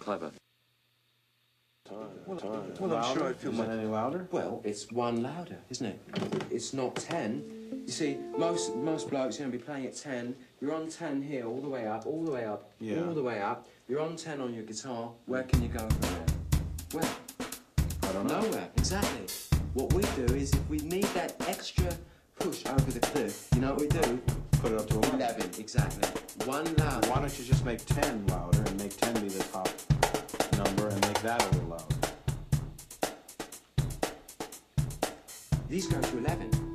clever. Well, I'm sure I feel Is it any louder? Well, it's one louder, isn't it? It's not 10. You see, most blokes are going to be playing at 10. You're on 10 here, all the way up, all the way up, Yeah. all the way up. You're on 10 on your guitar. Where can you go from there? Where? I don't know. Nowhere, exactly. What we do is if we need that extra push over the cliff, you know what we do? Put it up to 11. 11, exactly. One louder. Why don't you just make 10 louder and make 10 be the top number and make that a little louder? These go to 11.